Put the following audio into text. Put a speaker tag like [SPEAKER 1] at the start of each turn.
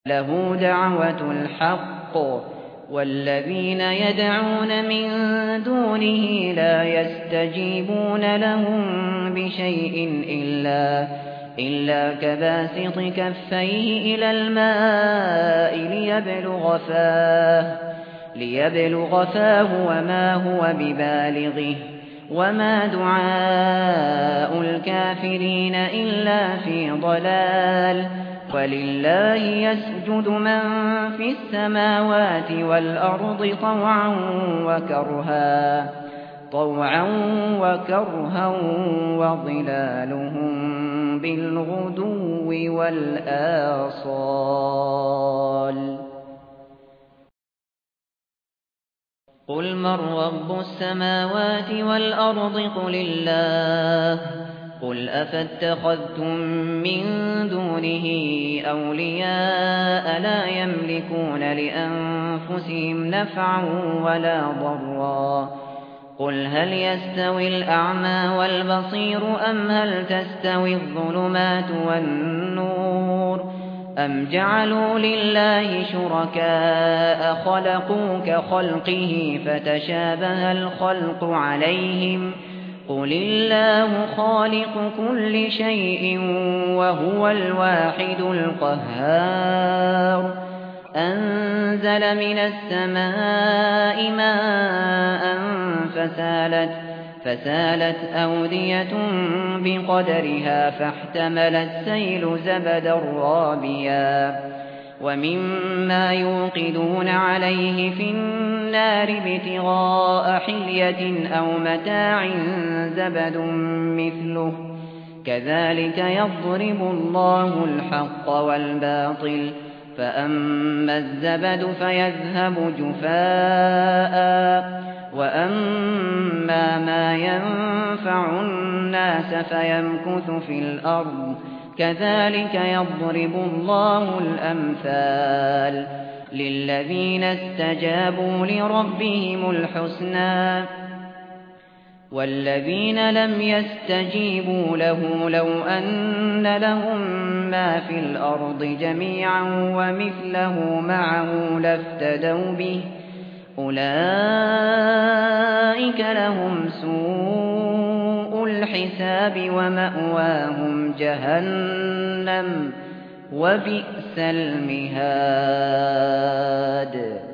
[SPEAKER 1] له دعوة الحق والذين يدعون من دونه لا يستجيبون لهم بشيء إلا كباسط كفيه إلى الماء ليبلغ فاه وما هو ببالغه وما دعاء الكافرين إلا في ضلال ولله يسجد من في السماوات والأرض طوعا وكرها وظلالهم بالغدو والآصال قل من رب السماوات والأرض قل الله قل أفاتخذتم من دونه أولياء لا يملكون لأنفسهم نفعا ولا ضرا قل هل يستوي الأعمى والبصير أم هل تستوي الظلمات والنور أم جعلوا لله شركاء خلقوا كخلقه فتشابه الخلق عليهم قل الله خالق كل شيء وهو الواحد القهار أنزل من السماء ماء فسالت أودية بقدرها فاحتمل السيل زبدا رابيا ومما يوقدون عليه في النار ابتغاء حلية أو متاع زبد مثله كذلك يضرب الله الحق والباطل فأما الزبد فيذهب جفاء وأما ما ينفع الناس فيمكث في الأرض كذلك يضرب الله الأمثال للذين استجابوا لربهم الحسنى والذين لم يستجيبوا له لو أن لهم ما في الأرض جميعا ومثله معه لافتدوا به أولئك لهم سوء الحساب ومأواهم جهنم وبئس المهاد